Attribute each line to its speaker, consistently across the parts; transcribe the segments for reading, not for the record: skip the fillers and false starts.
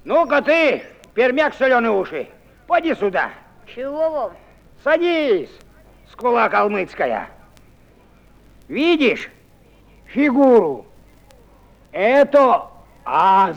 Speaker 1: Ну-ка ты, пермяк соленые уши, поди сюда.
Speaker 2: Чего вам?
Speaker 1: Садись, скула калмыцкая. Видишь фигуру? Это аз.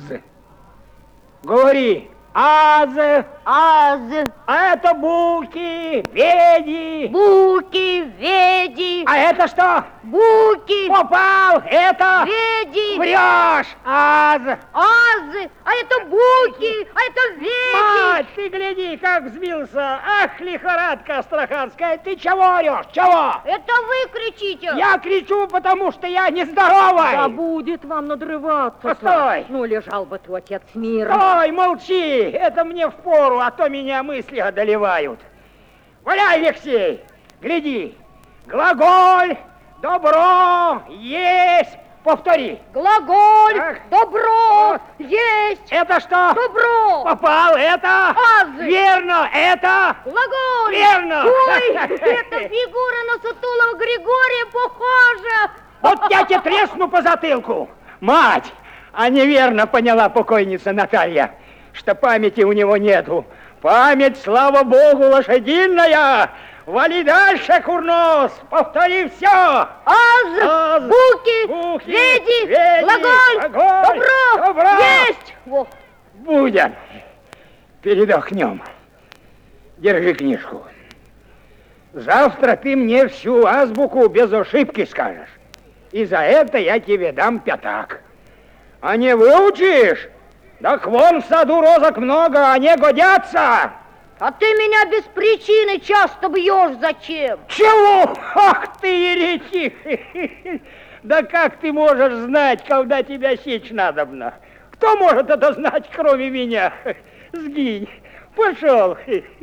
Speaker 1: Говори. Аз.
Speaker 2: Аз.
Speaker 1: А это буки, веди.
Speaker 2: Буки, веди.
Speaker 1: А это что?
Speaker 2: Буки.
Speaker 1: Попал. Это?
Speaker 2: Веди.
Speaker 1: Врешь. Аз.
Speaker 2: Азы. А это буки. А это веди.
Speaker 1: Мать, ты гляди, как взбился. Ах, лихорадка астраханская. Ты чего орешь? Чего?
Speaker 2: Это вы кричите.
Speaker 1: Я кричу, потому что я нездоровый.
Speaker 3: Да будет вам надрываться.
Speaker 1: Постой.
Speaker 3: Ну, лежал бы твой отец мира.
Speaker 1: Стой, молчи. Это мне впору, а то меня мысли одолевают. Валяй, Алексей, гляди. Глаголь, добро, есть. Повтори.
Speaker 2: Глаголь,
Speaker 1: Ах.
Speaker 2: добро, есть.
Speaker 1: Это что?
Speaker 2: Добро.
Speaker 1: Попал, это?
Speaker 2: Азы.
Speaker 1: Верно, это?
Speaker 2: Глаголь.
Speaker 1: Верно.
Speaker 2: Ой, эта фигура на сутулого Григория похожа.
Speaker 1: Вот я тебе тресну по затылку. Мать, а неверно поняла покойница Наталья, что памяти у него нету. Память, слава богу, лошадиная. Вали дальше, курнос, повтори все.
Speaker 2: Аз, буки, веди, глаголь, добро, есть. Во.
Speaker 1: Будет. Передохнем. Держи книжку. Завтра ты мне всю азбуку без ошибки скажешь. И за это я тебе дам пятак. А не выучишь? Так вон в саду розок много, они годятся.
Speaker 2: А ты меня без причины часто бьешь зачем?
Speaker 1: Чего? Ах ты, еретик! Да как ты можешь знать, когда тебя сечь надобно? Кто может это знать, кроме меня? Сгинь. Пошел.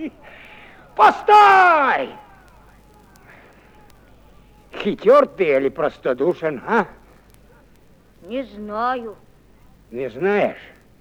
Speaker 1: Постой! Хитер ты или простодушен, а?
Speaker 2: Не знаю.
Speaker 1: Не знаешь?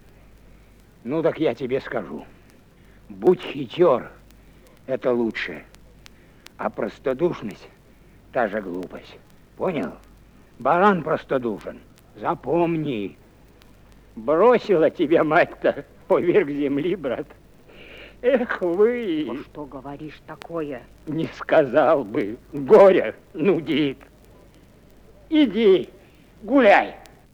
Speaker 1: Ну, так я тебе скажу. Будь хитер, это лучше. А простодушность – та же глупость. Понял? Баран простодушен. Запомни. Бросила тебя мать-то поверх земли, брат. Эх вы!
Speaker 3: Ну, что говоришь такое?
Speaker 1: Не сказал бы. Горе нудит. Иди, гуляй.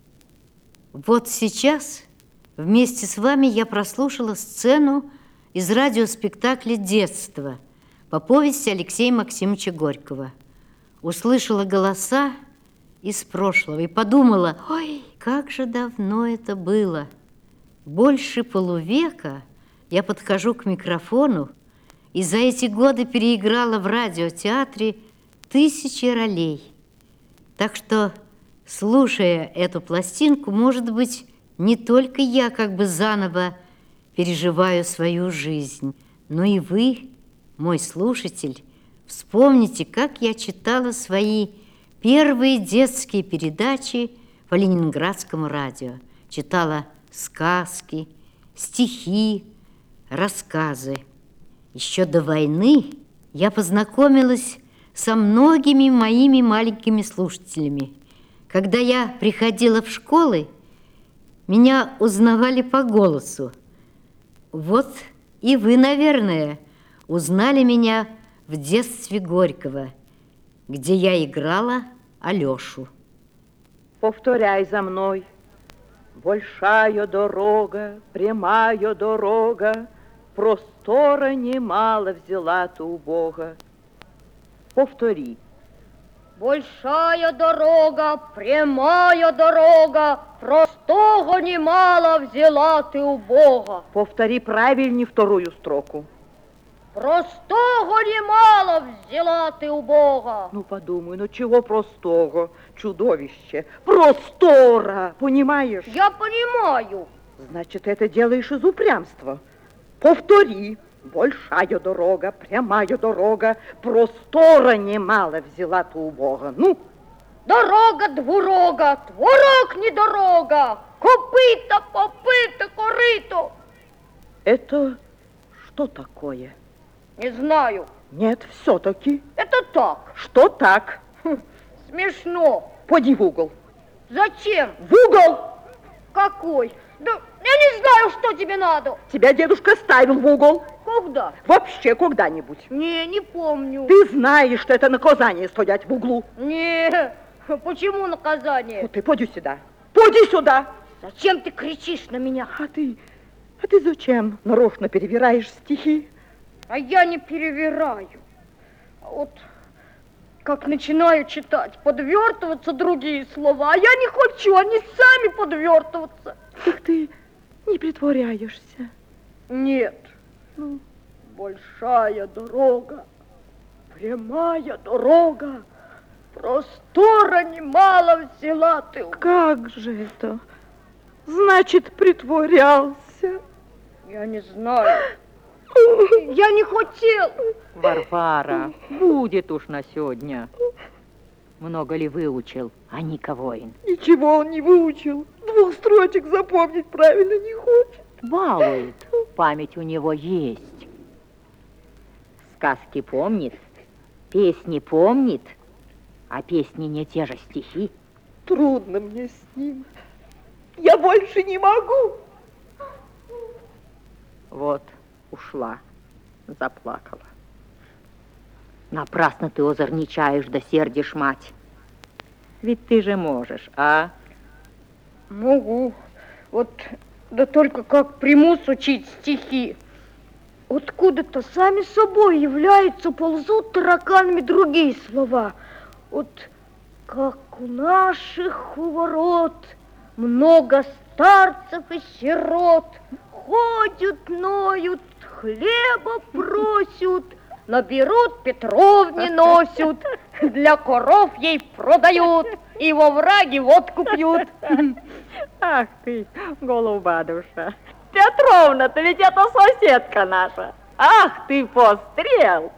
Speaker 4: Вот сейчас вместе с вами я прослушала сцену из радиоспектакля «Детство» по повести Алексея Максимовича Горького. Услышала голоса из прошлого и подумала, ой, как же давно это было. Больше полувека я подхожу к микрофону и за эти годы переиграла в радиотеатре тысячи ролей. Так что, слушая эту пластинку, может быть, не только я как бы заново переживаю свою жизнь, но и вы, мой слушатель, вспомните, как я читала свои первые детские передачи по Ленинградскому радио. Читала сказки, стихи, рассказы. Еще до войны я познакомилась со многими моими маленькими слушателями. Когда я приходила в школы, меня узнавали по голосу. Вот и вы, наверное, узнали меня в детстве Горького, где я играла Алешу.
Speaker 3: Повторяй за мной. Большая дорога, прямая дорога, простора немало взяла ты у Бога. Повтори.
Speaker 2: Большая дорога, прямая дорога, простого немало взяла ты у Бога.
Speaker 3: Повтори правильнее вторую строку.
Speaker 2: Простого немало взяла ты у Бога.
Speaker 3: Ну, подумай, ну чего простого, чудовище? Простора, понимаешь?
Speaker 2: Я понимаю.
Speaker 3: Значит, это делаешь из упрямства. Повтори. Большая дорога, прямая дорога, простора немало взяла ты у Бога. Ну?
Speaker 2: Дорога, двурога, творог не дорога, копыта, попыта, корыто.
Speaker 3: Это что такое?
Speaker 2: Не знаю.
Speaker 3: Нет, все-таки.
Speaker 2: Это так.
Speaker 3: Что так?
Speaker 2: Смешно.
Speaker 3: Поди в угол.
Speaker 2: Зачем?
Speaker 3: В угол!
Speaker 2: Какой? Да я не знаю, А что тебе надо?
Speaker 3: Тебя дедушка ставил в угол.
Speaker 2: Когда?
Speaker 3: Вообще когда-нибудь.
Speaker 2: Не помню.
Speaker 3: Ты знаешь, что это наказание стоять в углу.
Speaker 2: Не, почему наказание?
Speaker 3: Вот ты поди сюда. Поди сюда.
Speaker 2: Зачем ты кричишь на меня?
Speaker 3: А ты зачем нарочно перевираешь стихи?
Speaker 2: А я не перевираю. А вот как начинаю читать, подвертываться другие слова, а я не хочу, они сами подвертываться.
Speaker 3: Так ты не притворяешься.
Speaker 2: Нет.
Speaker 3: Ну,
Speaker 2: большая дорога, прямая дорога, простора немало взяла ты.
Speaker 3: как же это? Значит, притворялся.
Speaker 2: Я не знаю. Я не хотел.
Speaker 5: Варвара, будет уж на сегодня. Много ли выучил, а Воин?
Speaker 3: Ничего он не выучил. 2 строчек запомнить правильно не хочет.
Speaker 5: Балует. Память у него есть. Сказки помнит, песни помнит, а песни не те же стихи.
Speaker 3: Трудно мне с ним. Я больше не могу.
Speaker 5: Вот, ушла, заплакала. Напрасно ты озорничаешь да сердишь мать. Ведь ты же можешь, а?
Speaker 2: Могу. Вот, да только как примусь учить стихи. Откуда-то сами собой являются, ползут тараканами другие слова. Вот как у наших у ворот много старцев и сирот, ходят, ноют, хлеба просят, наберут, Петровне носят, для коров ей продают, и во враге водку пьют.
Speaker 5: Ах ты, голуба душа. Петровна-то ведь это соседка наша. Ах ты, пострел!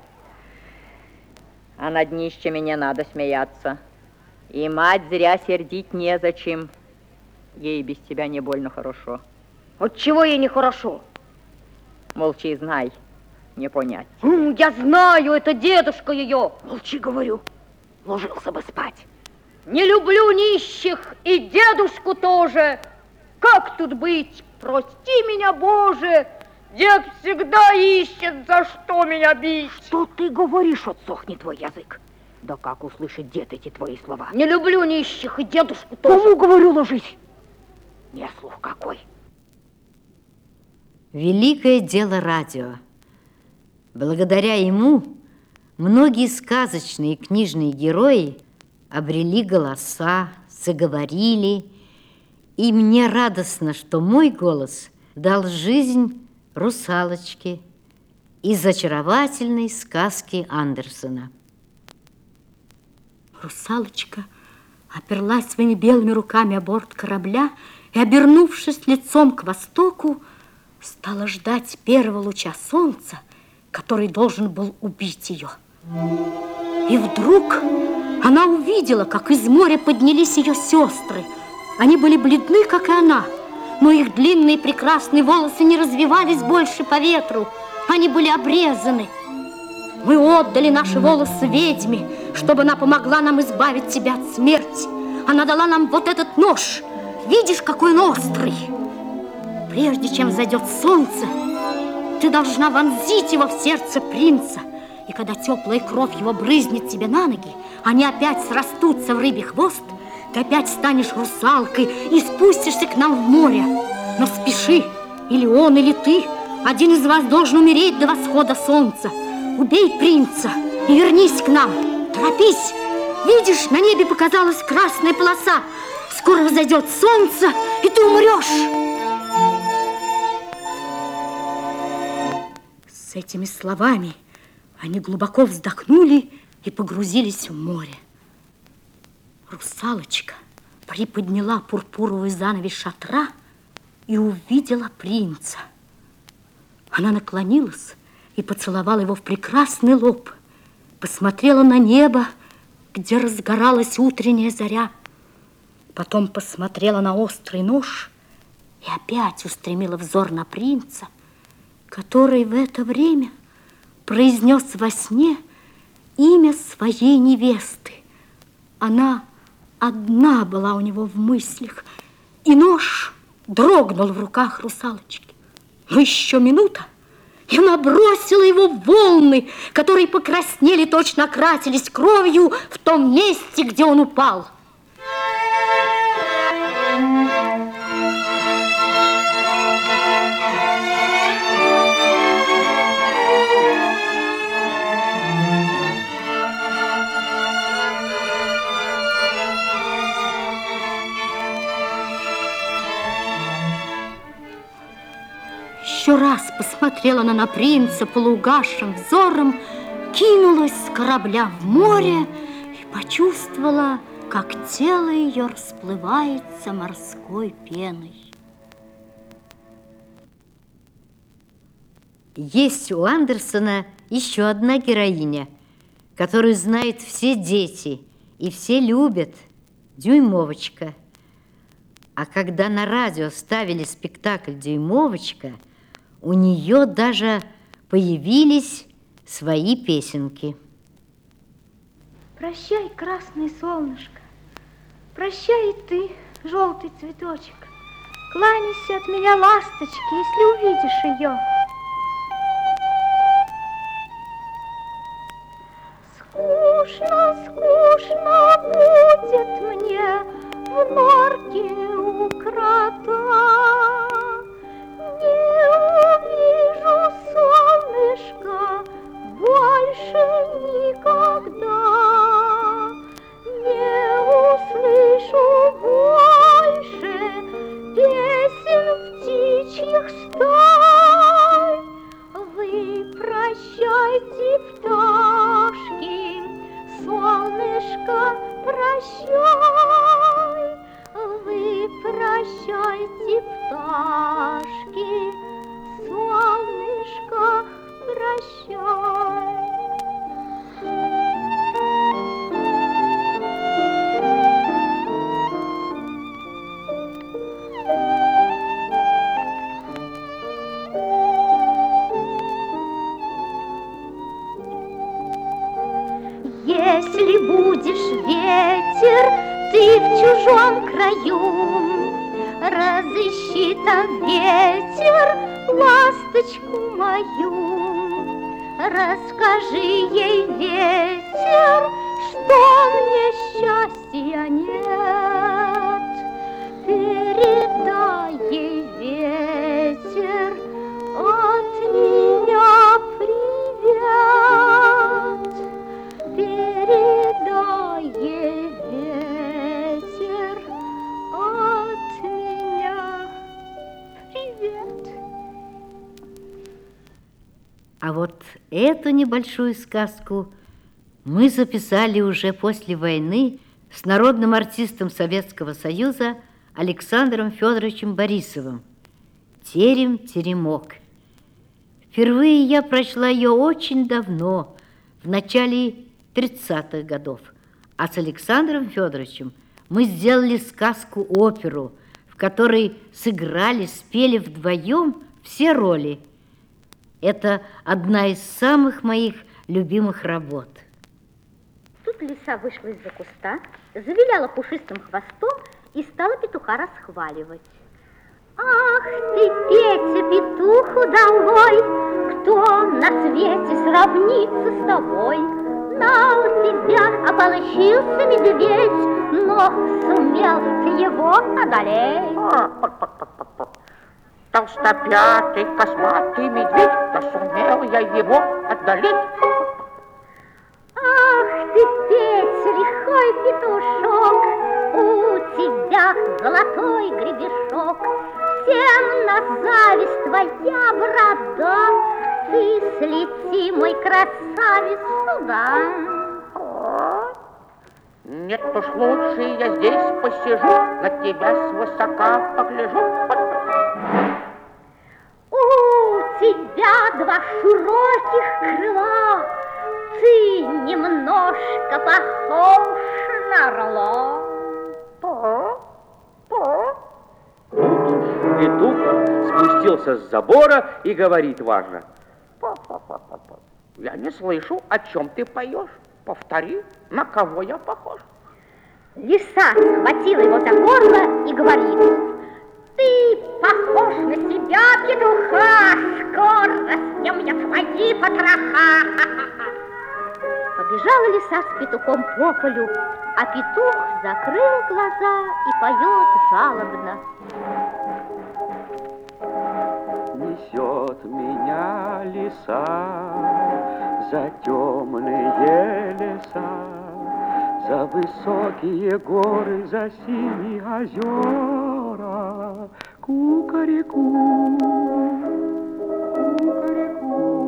Speaker 5: А над нищими не надо смеяться. И мать зря сердить незачем. Ей без тебя не больно хорошо.
Speaker 2: Вот чего ей нехорошо?
Speaker 5: Молчи, знай, не понять.
Speaker 2: Я знаю, это дедушка ее.
Speaker 5: Молчи, говорю, ложился бы спать.
Speaker 2: Не люблю нищих и дедушку тоже. Как тут быть? Прости меня, Боже. Дед всегда ищет, за что меня бить.
Speaker 5: Что ты говоришь, отсохнет твой язык? Да как услышит дед эти твои слова?
Speaker 2: Не люблю нищих и дедушку тоже.
Speaker 5: Кому говорю, ложись? Не слух какой.
Speaker 4: Великое дело радио. Благодаря ему многие сказочные книжные герои обрели голоса, заговорили, и мне радостно, что мой голос дал жизнь русалочке из очаровательной сказки Андерсена.
Speaker 6: Русалочка оперлась своими белыми руками о борт корабля и, обернувшись лицом к востоку, стала ждать первого луча солнца, который должен был убить ее. И вдруг она увидела, как из моря поднялись ее сестры. Они были бледны, как и она, но их длинные прекрасные волосы не развивались больше по ветру. Они были обрезаны. Мы отдали наши волосы ведьме, чтобы она помогла нам избавить тебя от смерти. Она дала нам вот этот нож. Видишь, какой он острый? Прежде чем взойдет солнце, ты должна вонзить его в сердце принца. И когда теплая кровь его брызнет тебе на ноги, они опять срастутся в рыбий хвост, ты опять станешь русалкой и спустишься к нам в море. Но спеши, или он, или ты. Один из вас должен умереть до восхода солнца. Убей принца и вернись к нам. Торопись. Видишь, на небе показалась красная полоса. Скоро взойдет солнце, и ты умрешь. С этими словами они глубоко вздохнули и погрузились в море. Русалочка приподняла пурпуровый занавес шатра и увидела принца. Она наклонилась и поцеловала его в прекрасный лоб, посмотрела на небо, где разгоралась утренняя заря, потом посмотрела на острый нож и опять устремила взор на принца, который в это время произнес во сне имя своей невесты. Она одна была у него в мыслях, и нож дрогнул в руках русалочки. Но еще минута, и она бросила его в волны, которые покраснели, точно окрасились кровью в том месте, где он упал. Еще раз посмотрела она на принца полуугасшим взором, кинулась с корабля в море и почувствовала, как тело ее расплывается морской пеной.
Speaker 4: Есть у Андерсона еще одна героиня, которую знают все дети и все любят – Дюймовочка. А когда на радио ставили спектакль «Дюймовочка», у нее даже появились свои песенки.
Speaker 2: Прощай, красное солнышко, прощай и ты, желтый цветочек. Кланяйся от меня, ласточки, если увидишь ее. Скучно, скучно будет мне в норке у крота. Не увижу солнышко больше никогда. Не услышу больше песен птичьих стай. Вы прощайте, пташки, солнышко, прощай. Вы прощайте, пташки, солнышко, прощай. Если будешь ветер, ты в чужом краю, разыщи там ветер, ласточку мою. Расскажи ей, ветер, что мне счастья нет. Передай ей, ветер, от меня привет. Передай ей, ветер, от меня привет.
Speaker 4: А вот эту небольшую сказку мы записали уже после войны с народным артистом Советского Союза Александром Федоровичем Борисовым «Терем-теремок». Впервые я прочла ее очень давно, в начале 30-х годов. А с Александром Федоровичем мы сделали сказку-оперу, в которой сыграли, спели вдвоем все роли. Это одна из самых моих любимых работ.
Speaker 2: Тут лиса вышла из-за куста, завиляла пушистым хвостом и стала петуха расхваливать. Ах ты, Петя, петух удалой, кто на свете сравнится с тобой? На тебя ополощился медведь, но сумел ты его одолеть.
Speaker 7: Толстопятый, косматый медведь, да сумел я его одолеть.
Speaker 2: Ах ты, Петя, лихой петушок, у тебя золотой гребешок, всем на зависть твоя борода, ты слети, мой красавец, сюда.
Speaker 7: Нет уж, лучше я здесь посижу, на тебя свысока погляжу.
Speaker 2: У тебя два широких крыла, ты немножко похож на орла.
Speaker 8: Петух спустился с забора и говорит важно:
Speaker 7: Я не слышу, о чем ты поешь. Повтори, на кого я похож.
Speaker 2: Лиса схватила его за горло и говорит: ты, похож на себя петуха, скоро съем я твои потроха.
Speaker 6: Побежала лиса с петухом по полю, а петух закрыл глаза и поет жалобно.
Speaker 9: Несет меня лиса за темные леса, за высокие горы, за синие озера. Кукареку, кукареку.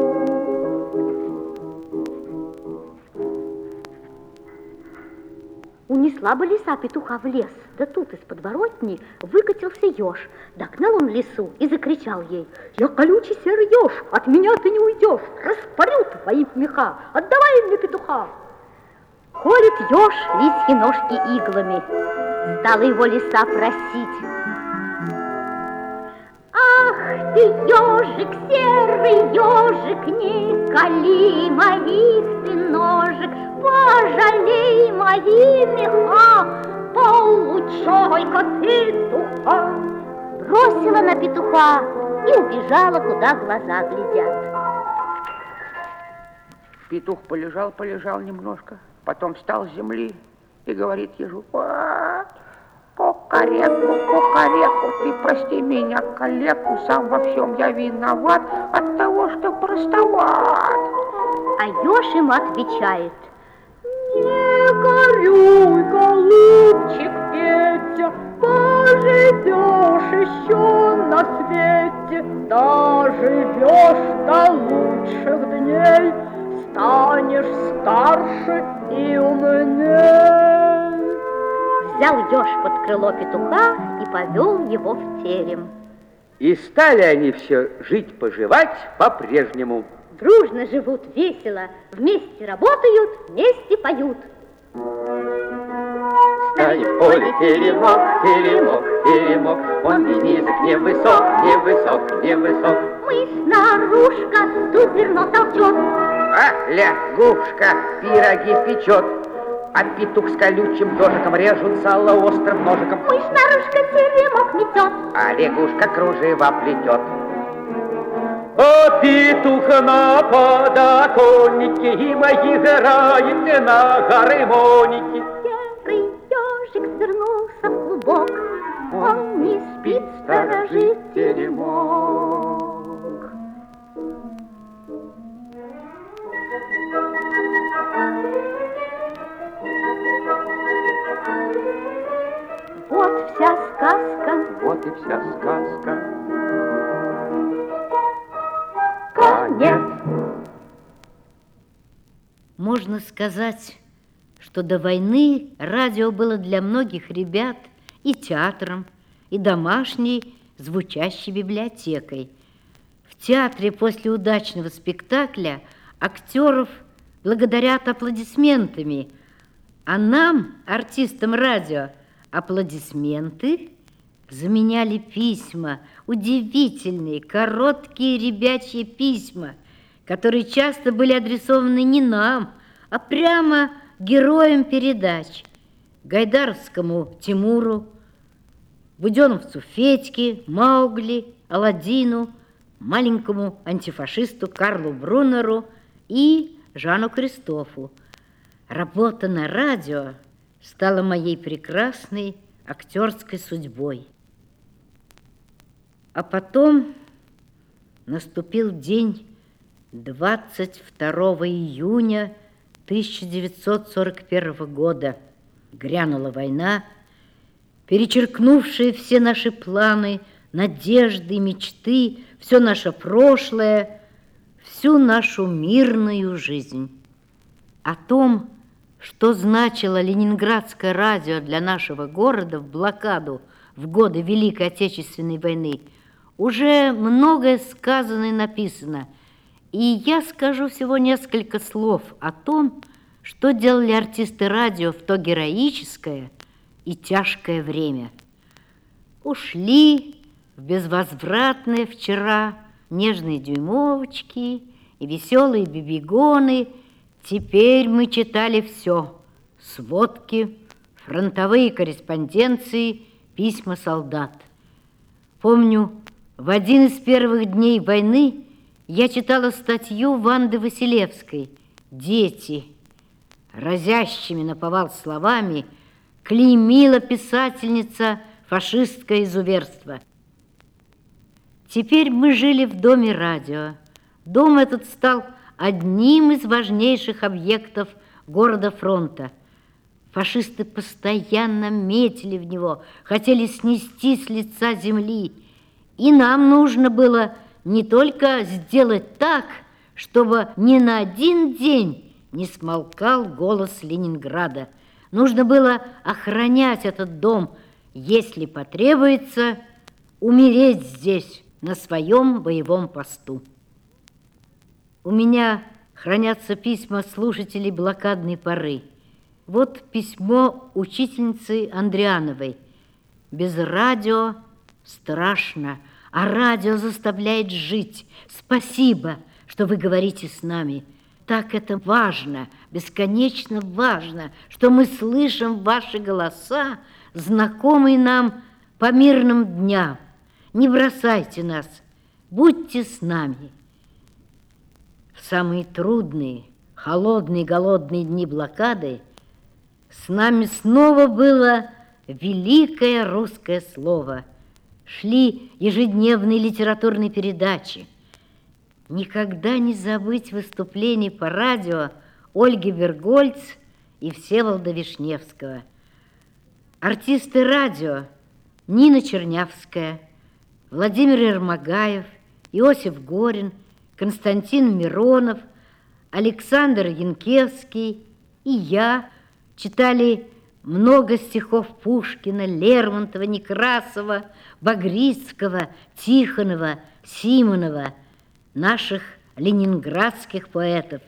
Speaker 6: Унесла бы лиса петуха в лес, да тут из подворотни выкатился еж. Догнал он лису и закричал ей: «Я колючий серый еж, от меня ты не уйдешь, распорю твои меха, отдавай мне петуха!» Колет еж лисьи ножки иглами, стала его лиса просить: «Ах ты, ежик, серый ежик, не кали моих ты ножек, пожалей мои меха, получай-ка петуха!» Бросила на петуха и убежала, куда глаза глядят.
Speaker 7: Петух полежал немножко, потом встал с земли и говорит ежу: кукареку, ты прости меня, калеку, сам во всем я виноват от того, что простоват.
Speaker 6: А еж ему отвечает:
Speaker 2: Не горюй, голубчик Петя, поживешь еще на свете, доживешь до лучших дней, станешь старше и умней.
Speaker 6: Взял еж под крыло петуха и повел его в терем.
Speaker 8: И стали они все жить-поживать по-прежнему.
Speaker 6: Дружно живут весело, вместе работают, вместе поют.
Speaker 8: Стоит в поле теремок, теремок, теремок, он ни низок, не высок, не высок, не высок.
Speaker 6: Мышь-нарушка тут зерно толчет,
Speaker 7: А лягушка пироги печет, а петух с колючим ежиком режут сало острым ножиком.
Speaker 6: мышь-нарушка теремок метет,
Speaker 7: А лягушка кружева плетет.
Speaker 8: А петух на подоконнике им играет на гармонике.
Speaker 6: серый ежик свернулся в клубок, он не спит, сторожит теремок. Вот вся сказка,
Speaker 9: Вот и вся сказка.
Speaker 6: конец.
Speaker 4: Можно сказать, что до войны радио было для многих ребят и театром, и домашней звучащей библиотекой. В театре после удачного спектакля актеров благодарят аплодисментами, а нам, артистам радио, аплодисменты заменяли письма, удивительные, короткие ребячьи письма, которые часто были адресованы не нам, а прямо героям передач: гайдаровскому Тимуру, буденовцу Федьке, Маугли, Аладдину, маленькому антифашисту Карлу Брунеру и Жану Кристофу. Работа на радио стала моей прекрасной актерской судьбой. А потом наступил день 22 июня 1941 года. Грянула война, перечеркнувшая все наши планы, надежды, мечты, все наше прошлое, всю нашу мирную жизнь. О том, что значило ленинградское радио для нашего города в блокаду в годы Великой Отечественной войны, уже многое сказано и написано, и я скажу всего несколько слов о том, что делали артисты радио в то героическое и тяжкое время. Ушли в безвозвратное вчера нежные дюймовочки и веселые бибигоны. Теперь мы читали все: сводки, фронтовые корреспонденции, письма солдат. Помню, в один из первых дней войны я читала статью Ванды Василевской «Дети». Разящими наповал словами клеймила писательница фашистское изуверство. Теперь мы жили в доме радио. Дом этот стал одним из важнейших объектов города-фронта. Фашисты постоянно метили в него, хотели снести с лица земли. И нам нужно было не только сделать так, чтобы ни на один день не смолкал голос Ленинграда. Нужно было охранять этот дом, если потребуется, умереть здесь, на своем боевом посту. У меня хранятся письма слушателей блокадной поры. Вот письмо учительницы Андриановой. Без радио страшно, а радио заставляет жить. Спасибо, что вы говорите с нами. Так это важно, бесконечно важно, что мы слышим ваши голоса, знакомые нам по мирным дням. Не бросайте нас, будьте с нами. В самые трудные, холодные, голодные дни блокады с нами снова было великое русское слово. Шли ежедневные литературные передачи. Никогда не забыть выступлений по радио Ольги Бергольц и Всеволода Вишневского. Артисты радио Нина Чернявская, Владимир Ермогаев, Иосиф Горин, Константин Миронов, Александр Янкевский и я читали много стихов Пушкина, Лермонтова, Некрасова, Багрицкого, Тихонова, Симонова, наших ленинградских поэтов.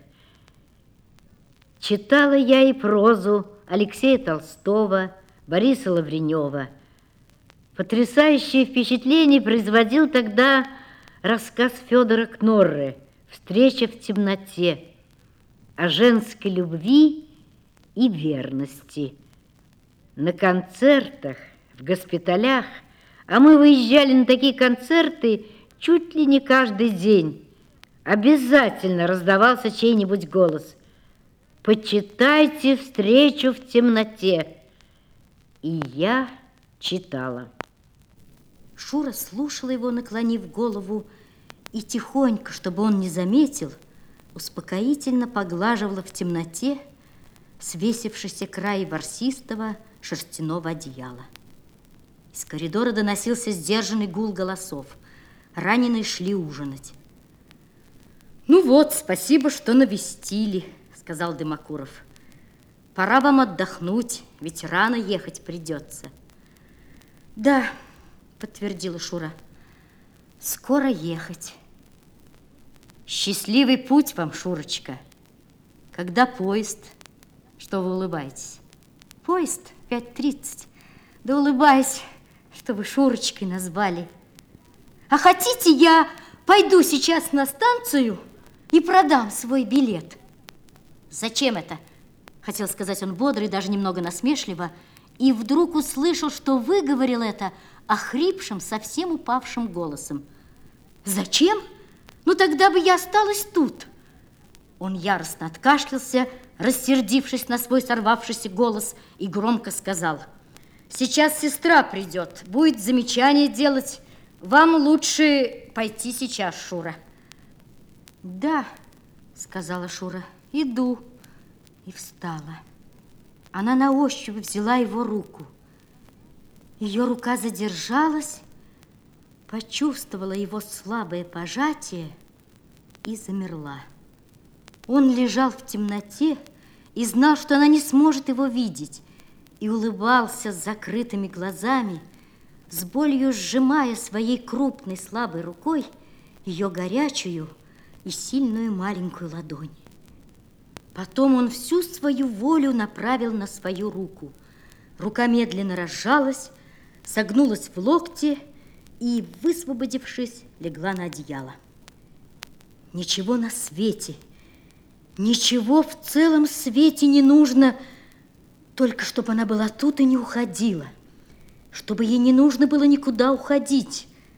Speaker 4: Читала я и прозу Алексея Толстого, Бориса Лавренева. Потрясающее впечатление производил тогда рассказ Федора Кнорры «Встреча в темноте» о женской любви и верности. На концертах, в госпиталях, а мы выезжали на такие концерты чуть ли не каждый день, обязательно раздавался чей-нибудь голос: «Почитайте встречу в темноте». И я читала.
Speaker 6: Шура слушала его, наклонив голову, и тихонько, чтобы он не заметил, успокоительно поглаживала в темноте свесившийся край ворсистого шерстяного одеяла. Из коридора доносился сдержанный гул голосов. Раненые шли ужинать. «Ну вот, спасибо, что навестили», — сказал Дымокуров. «Пора вам отдохнуть, ведь рано ехать придется». «Да», — подтвердила Шура, — «скоро ехать». «Счастливый путь вам, Шурочка. Когда поезд?» «Что вы улыбаетесь?» «Поезд 5:30. Да улыбаюсь, что вы Шурочкой назвали. А хотите, я пойду сейчас на станцию и продам свой билет?» «Зачем это?» — хотел сказать он бодро и даже немного насмешливо, и вдруг услышал, что выговорил это охрипшим, совсем упавшим голосом. «Зачем? Ну тогда бы я осталась тут». Он яростно откашлялся, рассердившись на свой сорвавшийся голос, и громко сказал: «Сейчас сестра придет, будет замечание делать. Вам лучше пойти сейчас, Шура». «Да», — сказала Шура, — «иду». И встала. Она на ощупь взяла его руку. Ее рука задержалась, почувствовала его слабое пожатие и замерла. Он лежал в темноте и знал, что она не сможет его видеть, и улыбался с закрытыми глазами, с болью сжимая своей крупной слабой рукой ее горячую и сильную маленькую ладонь. Потом он всю свою волю направил на свою руку. Рука медленно разжалась, согнулась в локте и, высвободившись, легла на одеяло. Ничего на свете, ничего в целом свете не нужно, только чтобы она была тут и не уходила, чтобы ей не нужно было никуда уходить,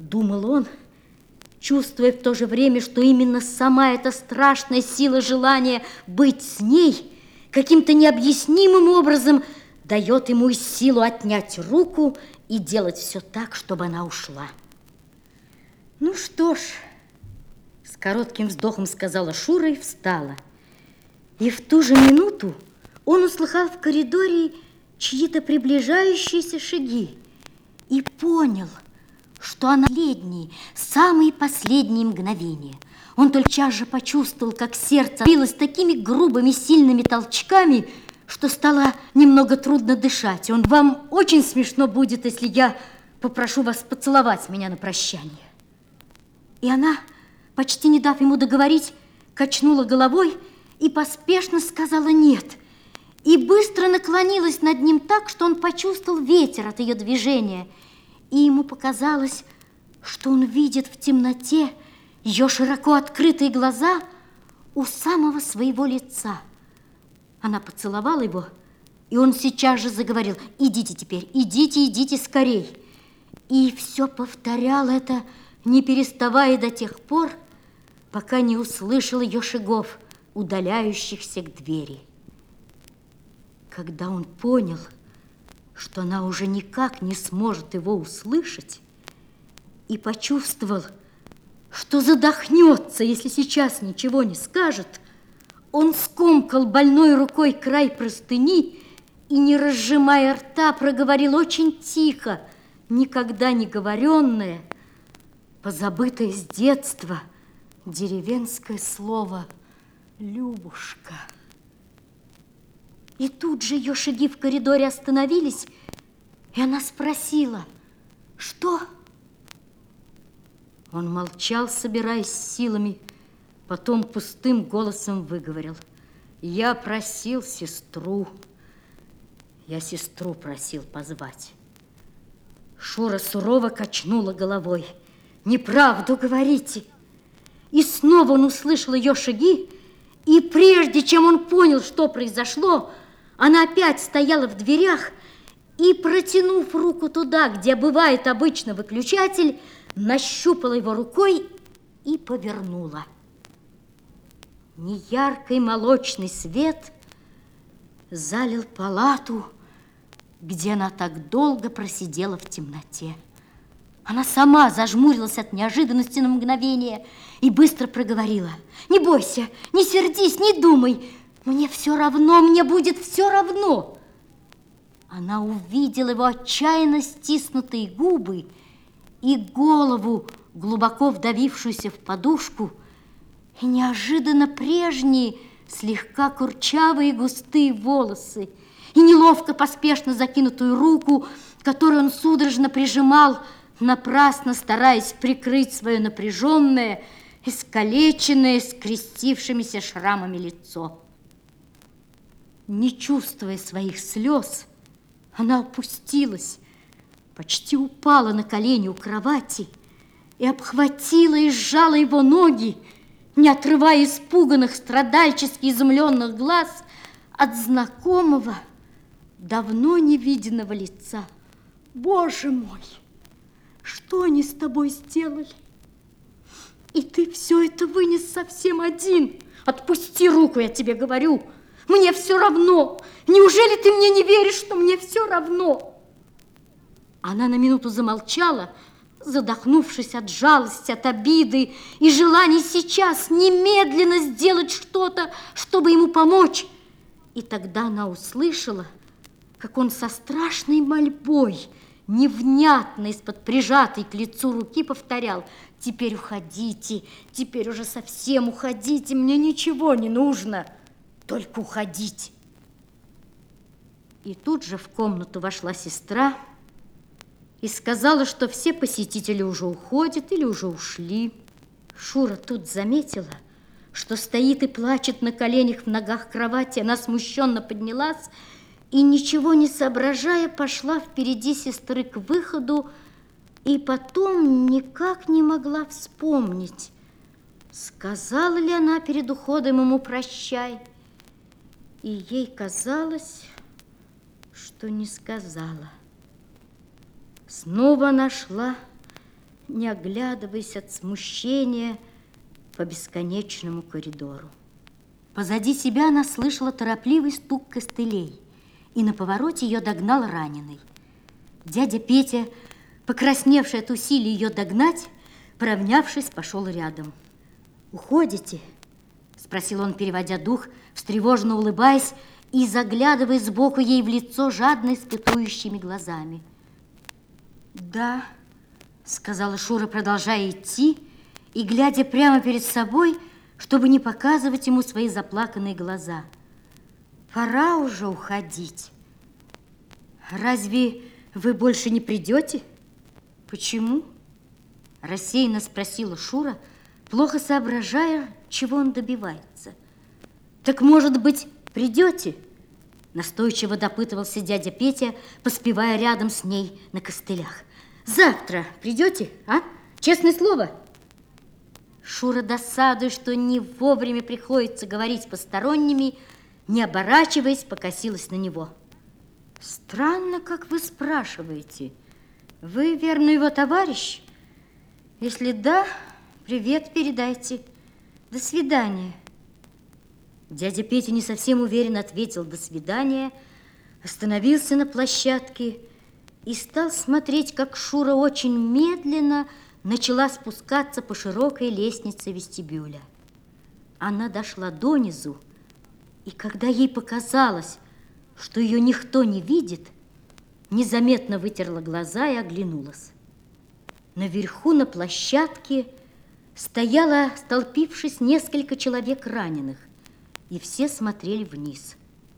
Speaker 6: думал он, чувствуя в то же время, что именно сама эта страшная сила желания быть с ней каким-то необъяснимым образом дает ему и силу отнять руку и делать все так, чтобы она ушла. Ну что ж, с коротким вздохом сказала Шура и встала. И в ту же минуту он услыхал в коридоре чьи-то приближающиеся шаги и понял, что она последние, самые последние мгновения. Он тотчас же почувствовал, как сердце билось такими грубыми, сильными толчками, что стало немного трудно дышать. Вам очень смешно будет, если я попрошу вас поцеловать меня на прощание. И она, почти не дав ему договорить, качнула головой и поспешно сказала «нет». И быстро наклонилась над ним так, что он почувствовал ветер от ее движения. И ему показалось, что он видит в темноте ее широко открытые глаза у самого своего лица. Она поцеловала его, и он сейчас же заговорил: «Идите теперь, идите, идите скорей». И все повторял это, не переставая до тех пор, пока не услышал ее шагов, удаляющихся к двери. Когда он понял, что она уже никак не сможет его услышать, и почувствовал, что задохнется, если сейчас ничего не скажет, он скомкал больной рукой край простыни и, не разжимая рта, проговорил очень тихо, никогда не говоренное, позабытое с детства деревенское слово «Любушка». И тут же ее шаги в коридоре остановились, и она спросила: «Что?» Он молчал, собираясь силами, потом пустым голосом выговорил: «Я просил сестру, я сестру просил позвать». Шура сурово качнула головой: «Неправду говорите». И снова он услышал ее шаги, и прежде чем он понял, что произошло, она опять стояла в дверях и, протянув руку туда, где бывает обычно выключатель, нащупала его рукой и повернула. Неяркий молочный свет залил палату, где она так долго просидела в темноте. Она сама зажмурилась от неожиданности на мгновение и быстро проговорила: «Не бойся, не сердись, не думай. Мне все равно, мне будет все равно». Она увидела его отчаянно стиснутые губы и голову, глубоко вдавившуюся в подушку, и неожиданно прежние, слегка курчавые густые волосы, и неловко поспешно закинутую руку, которую он судорожно прижимал, напрасно стараясь прикрыть свое напряженное, искалеченное, скрестившимися шрамами лицо. Не чувствуя своих слез, она опустилась, почти упала на колени у кровати и обхватила и сжала его ноги, не отрывая испуганных, страдальчески изумленных глаз от знакомого, давно невиденного лица. «Боже мой, что они с тобой сделали? И ты все это вынес совсем один. Отпусти руку, я тебе говорю. Мне все равно. Неужели ты мне не веришь, что мне все равно?» Она на минуту замолчала, задохнувшись от жалости, от обиды и желания сейчас немедленно сделать что-то, чтобы ему помочь. И тогда она услышала, как он со страшной мольбой, невнятно из-под прижатой к лицу руки повторял: «Теперь уходите, теперь уже совсем уходите, мне ничего не нужно, только уходите». И тут же в комнату вошла сестра и сказала, что все посетители уже уходят или уже ушли. Шура тут заметила, что стоит и плачет на коленях в ногах кровати. Она смущенно поднялась и, ничего не соображая, пошла впереди сестры к выходу, и потом никак не могла вспомнить, сказала ли она перед уходом ему «прощай», и ей казалось, что не сказала. Снова она шла,
Speaker 4: не оглядываясь от смущения по бесконечному коридору. Позади себя она слышала торопливый стук костылей, и на повороте ее догнал раненый. Дядя Петя, покрасневший от усилий ее догнать, поравнявшись, пошел рядом. «Уходите?» – спросил он, переводя дух, встревоженно улыбаясь и заглядывая сбоку ей в лицо жадно испытующими глазами. «Да», – сказала Шура, продолжая идти и глядя прямо перед собой, чтобы не показывать ему свои заплаканные глаза. «Пора уже уходить. Разве вы больше не придете?» «Почему?» – рассеянно спросила Шура, плохо соображая, чего он добивается. «Так, может быть, придете?» – настойчиво допытывался дядя Петя, поспевая рядом с ней на костылях. «Завтра придете, а? Честное слово?» Шура, досадуя, что не вовремя приходится говорить с посторонними, не оборачиваясь, покосилась на него. «Странно, как вы спрашиваете. Вы, верно, его товарищ? Если да, привет передайте. До свидания». Дядя Петя не совсем уверенно ответил «до свидания», остановился на площадке и стал смотреть, как Шура очень медленно начала спускаться по широкой лестнице вестибюля. Она дошла донизу, и когда ей показалось, что ее никто не видит, незаметно вытерла глаза и оглянулась. Наверху на площадке стояло, столпившись, несколько человек раненых, и все смотрели вниз.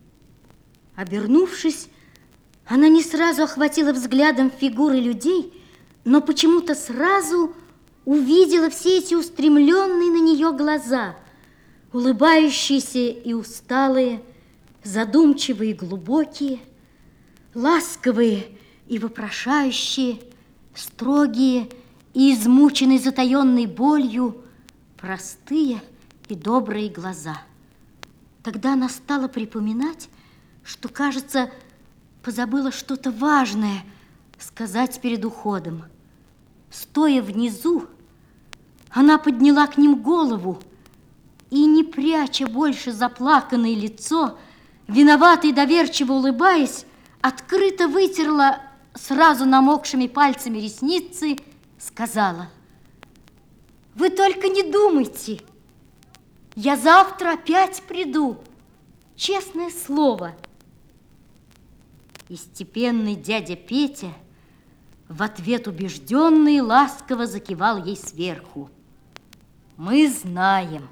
Speaker 4: Обернувшись, она не сразу охватила взглядом фигуры людей, но почему-то сразу увидела все эти устремленные на нее глаза, улыбающиеся и усталые, задумчивые и глубокие, ласковые и вопрошающие, строгие и измученные затаенной болью, простые и добрые глаза. Тогда она стала припоминать, что, кажется, позабыла что-то важное сказать перед уходом. Стоя внизу, она подняла к ним голову и, не пряча больше заплаканное лицо, виновато и доверчиво улыбаясь, открыто вытерла сразу намокшими пальцами ресницы, сказала: «Вы только не думайте, я завтра опять приду, честное слово». И степенный дядя Петя в ответ убежденный ласково закивал ей сверху: «Мы знаем».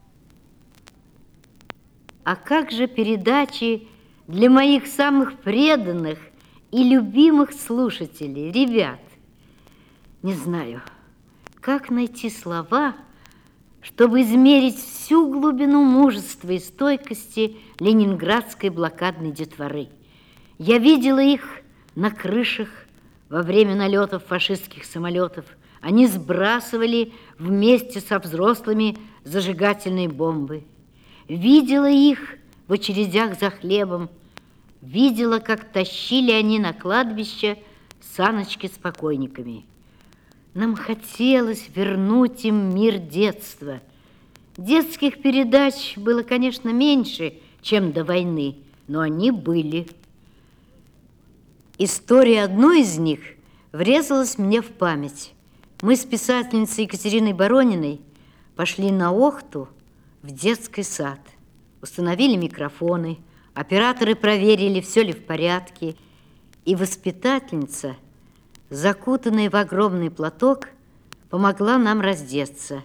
Speaker 4: А как же передачи для моих самых преданных и любимых слушателей, ребят? Не знаю, как найти слова, чтобы измерить всю глубину мужества и стойкости ленинградской блокадной детворы. Я видела их на крышах во время налетов фашистских самолетов. Они сбрасывали вместе со взрослыми зажигательные бомбы. Видела их в очередях за хлебом. Видела, как тащили они на кладбище саночки с покойниками. Нам хотелось вернуть им мир детства. Детских передач было, конечно, меньше, чем до войны, но они были. История одной из них врезалась мне в память. Мы с писательницей Екатериной Барониной пошли на Охту в детский сад. Установили микрофоны, операторы проверили, все ли в порядке, и воспитательница, закутанная в огромный платок, помогла нам раздеться.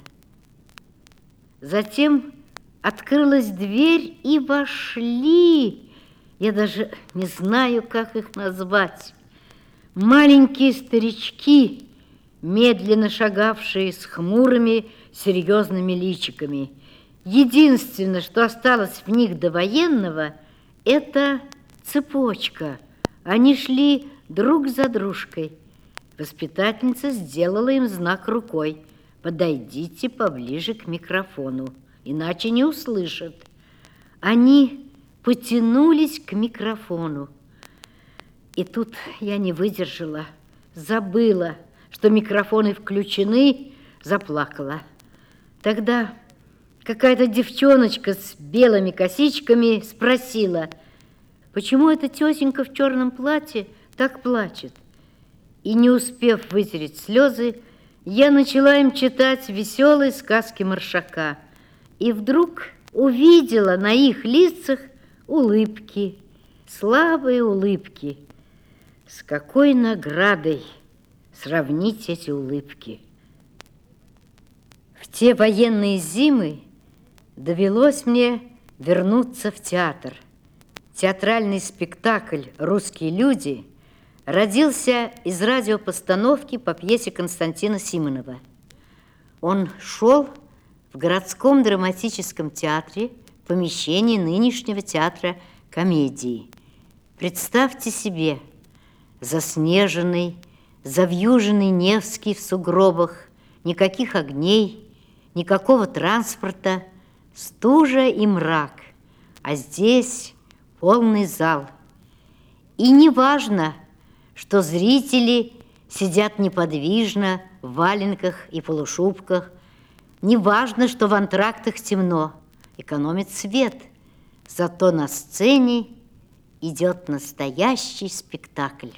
Speaker 4: Затем открылась дверь, и вошли... Я даже не знаю, как их назвать. Маленькие старички, медленно шагавшие с хмурыми, серьезными личиками. Единственное, что осталось в них до военного, это цепочка. Они шли друг за дружкой. Воспитательница сделала им знак рукой: «Подойдите поближе к микрофону, иначе не услышат». Они потянулись к микрофону. И тут я не выдержала, забыла, что микрофоны включены, заплакала. Тогда какая-то девчоночка с белыми косичками спросила, почему эта тетенька в черном платье так плачет. И не успев вытереть слезы, я начала им читать веселые сказки Маршака. И вдруг увидела на их лицах улыбки, слабые улыбки. С какой наградой сравнить эти улыбки? В те военные зимы довелось мне вернуться в театр. Театральный спектакль «Русские люди» родился из радиопостановки по пьесе Константина Симонова. Он шел в городском драматическом театре, в помещении нынешнего театра комедии. Представьте себе, заснеженный, завьюженный Невский в сугробах, никаких огней, никакого транспорта, стужа и мрак, а здесь полный зал. И не важно, что зрители сидят неподвижно в валенках и полушубках, не важно, что в антрактах темно, экономит свет, зато на сцене идет настоящий спектакль.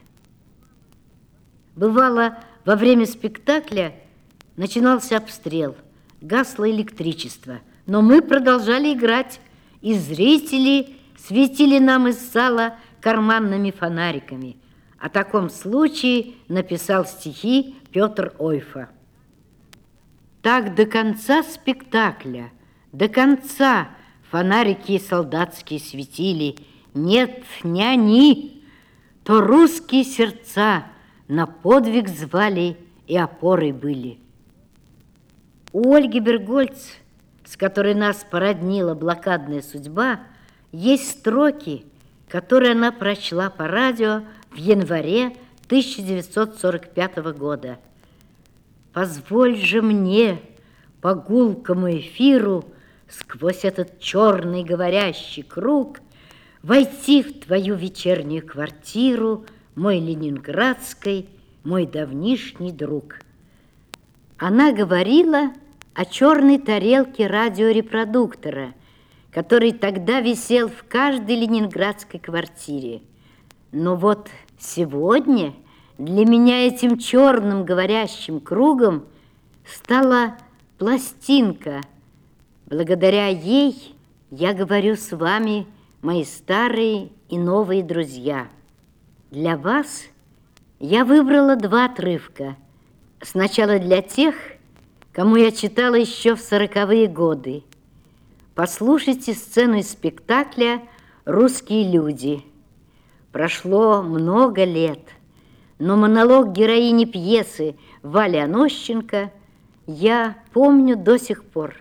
Speaker 4: Бывало, во время спектакля начинался обстрел, гасло электричество, но мы продолжали играть, и зрители светили нам из зала карманными фонариками. О таком случае написал стихи Петр Ойфа. Так до конца спектакля, до конца фонарики солдатские светили. Нет, не они, то русские сердца на подвиг звали и опорой были. У Ольги Бергольц, с которой нас породнила блокадная судьба, есть строки, которые она прочла по радио в январе 1945 года. «Позволь же мне по гулкому эфиру сквозь этот черный говорящий круг войти в твою вечернюю квартиру, мой ленинградской, мой давнишний друг». Она говорила о черной тарелке радиорепродуктора, который тогда висел в каждой ленинградской квартире. Но вот сегодня для меня этим черным говорящим кругом стала пластинка. Благодаря ей я говорю с вами, мои старые и новые друзья. Для вас я выбрала два отрывка. Сначала для тех, кому я читала еще в 40-е годы. Послушайте сцену из спектакля «Русские люди». Прошло много лет, но монолог героини пьесы Вали Анощенко я помню до сих пор.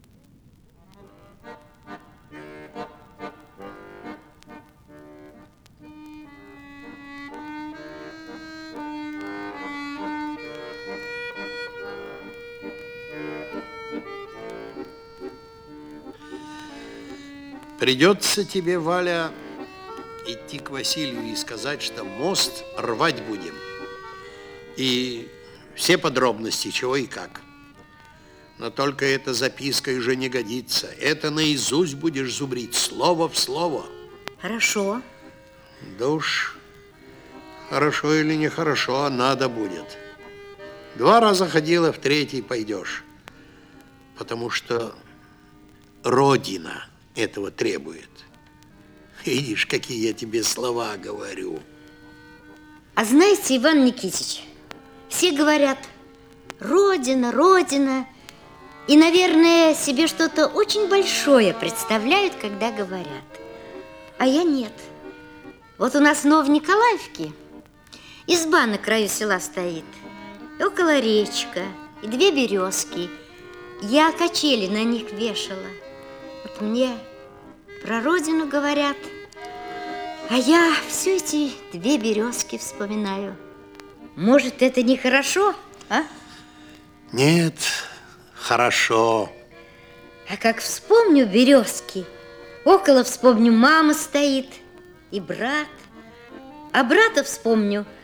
Speaker 10: Придется тебе, Валя, идти к Василию и сказать, что мост рвать будем. И все подробности, чего и как. Но только эта записка уже не годится. Это наизусть будешь зубрить, слово в слово.
Speaker 4: Хорошо.
Speaker 10: Да уж, хорошо или нехорошо, а надо будет. 2 раза ходила, в 3-й пойдешь. Потому что Родина этого требует. Видишь, какие я тебе слова говорю.
Speaker 4: А знаете, Иван Никитич, все говорят «Родина, Родина», и, наверное, себе что-то очень большое представляют, когда говорят. А я нет. Вот у нас в Новониколаевке изба на краю села стоит, и около речка, и 2 березки. Я качели на них вешала. Вот мне про родину говорят, а я все эти 2 березки вспоминаю. Может, это нехорошо, а?
Speaker 10: Нет, хорошо.
Speaker 4: А как вспомню березки, около вспомню, мама стоит и брат. А брата вспомню,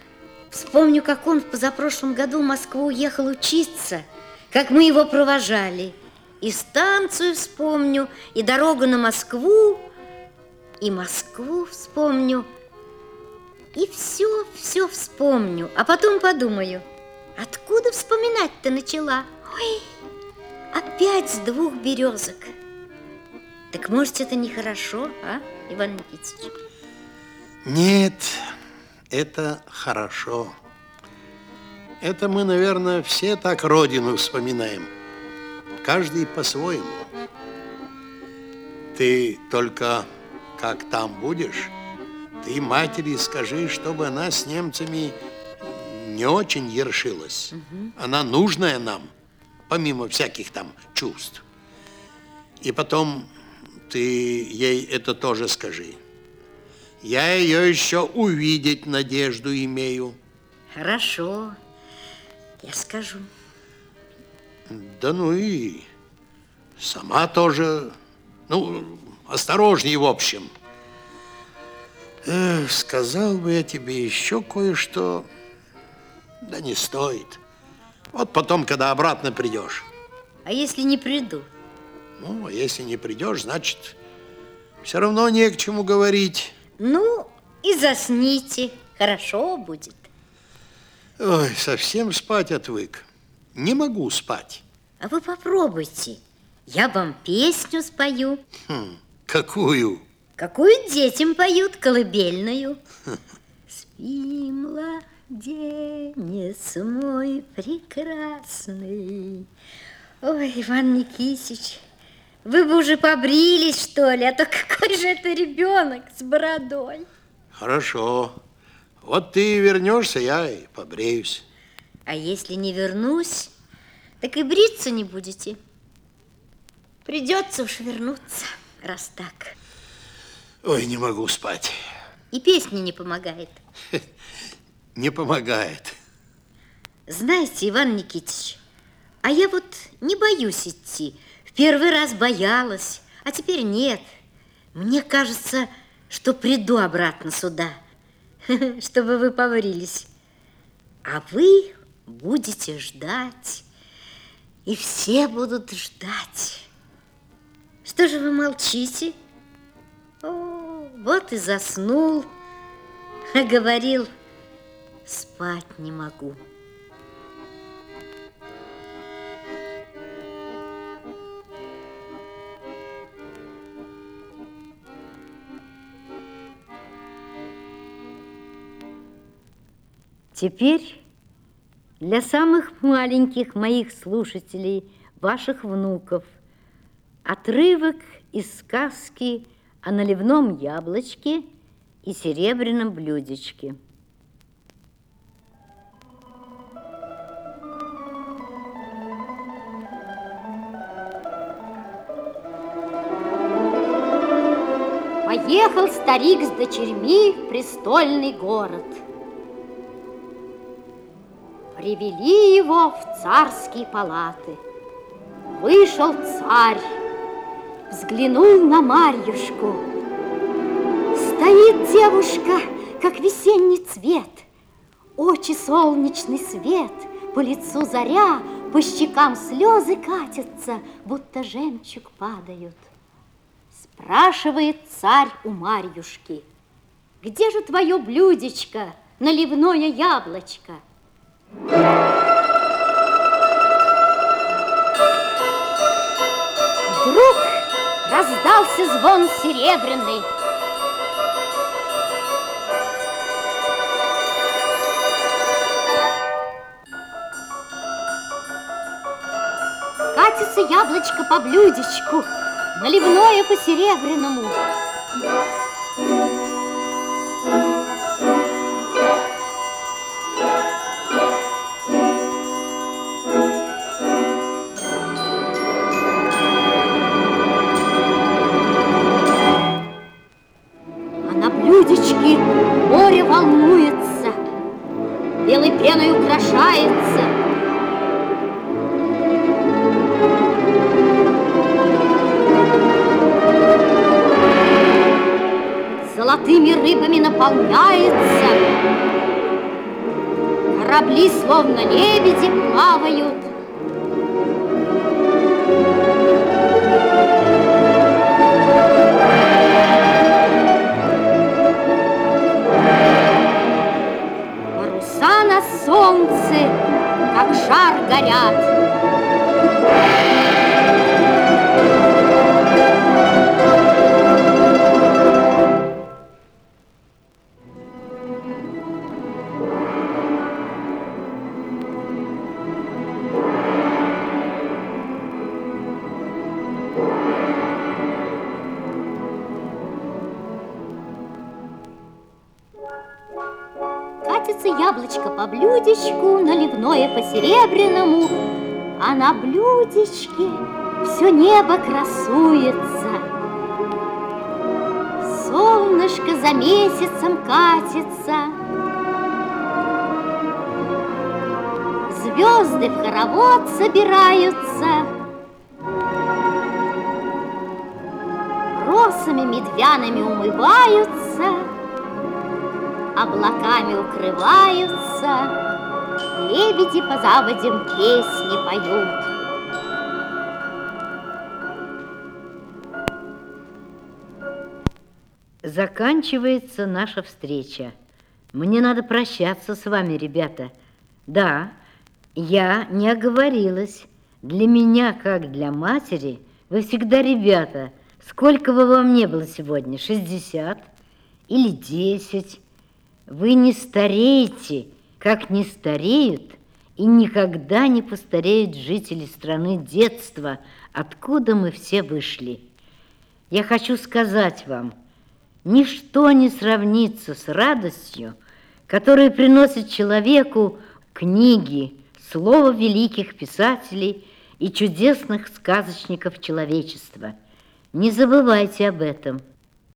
Speaker 4: Вспомню, как он в позапрошлом году в Москву уехал учиться, как мы его провожали. И станцию вспомню, и дорогу на Москву, и Москву вспомню. И все вспомню. А потом подумаю, откуда вспоминать-то начала? Ой, опять с 2 березок. Так может, это нехорошо, а, Иван Никитич?
Speaker 10: Нет, это хорошо. Это мы, наверное, все так родину вспоминаем. Каждый по-своему. Ты только, как там будешь, ты матери скажи, чтобы она с немцами не очень ершилась. Она нужная нам, помимо всяких там чувств. И потом ты ей это тоже скажи. Я ее еще увидеть надежду имею.
Speaker 4: Хорошо, я скажу.
Speaker 10: Да ну и сама тоже, ну, осторожней в общем. Сказал бы я тебе еще кое-что, да не стоит. Вот потом, когда обратно придешь.
Speaker 4: А если не приду?
Speaker 10: Ну, а если не придешь, значит, все равно не к чему говорить.
Speaker 4: Ну, и засните, хорошо будет.
Speaker 10: Ой, совсем спать отвык. Не могу спать.
Speaker 4: А вы попробуйте, я вам песню спою.
Speaker 10: Какую?
Speaker 4: Какую детям поют, колыбельную. Спи, младенец мой прекрасный. Ой, Иван Никитич, вы бы уже побрились, что ли, а то какой же это ребенок с бородой.
Speaker 10: Хорошо. Вот ты вернешься, я и побреюсь.
Speaker 4: А если не вернусь, так и бриться не будете. Придется уж вернуться, раз так.
Speaker 10: Ой, не могу спать.
Speaker 4: И песня не помогает.
Speaker 10: Не помогает.
Speaker 4: Знаете, Иван Никитич, а я вот не боюсь идти. В первый раз боялась, а теперь нет. Мне кажется, что приду обратно сюда, чтобы вы побрились. А вы будете ждать, и все будут ждать. Что же вы молчите? О, вот и заснул, а говорил, спать не могу. Теперь для самых маленьких моих слушателей, ваших внуков, отрывок из сказки о наливном яблочке и серебряном блюдечке. Поехал старик с дочерьми в престольный город. Привели его в царские палаты. Вышел царь, взглянул на Марьюшку. Стоит девушка, как весенний цвет. Очи солнечный свет, по лицу заря, по щекам слезы катятся, будто жемчуг падают. Спрашивает царь у Марьюшки: где же твое блюдечко, наливное яблочко? Вдруг раздался звон серебряный. Катится яблочко по блюдечку, наливное по серебряному. Море волнуется, белой пеной украшается. Золотыми рыбами наполняется.
Speaker 6: корабли, словно лебеди, плавают. Паруса на солнце, как жар, горят. Катится яблочко по блюдечку, наливное по серебряному, а на блюдечке все небо красуется. Солнышко за месяцем катится, звезды в хоровод собираются, росами медвяными умываются, облаками укрываются, лебеди по заводям песни поют.
Speaker 4: Заканчивается наша встреча. Мне надо прощаться с вами, ребята. Да, я не оговорилась. Для меня, как для матери, вы всегда ребята. Сколько бы вам не было сегодня? 60 или 10? Вы не стареете, как не стареют и никогда не постареют жители страны детства, откуда мы все вышли. Я хочу сказать вам, ничто не сравнится с радостью, которую приносит человеку книги, слово великих писателей и чудесных сказочников человечества. Не забывайте об этом.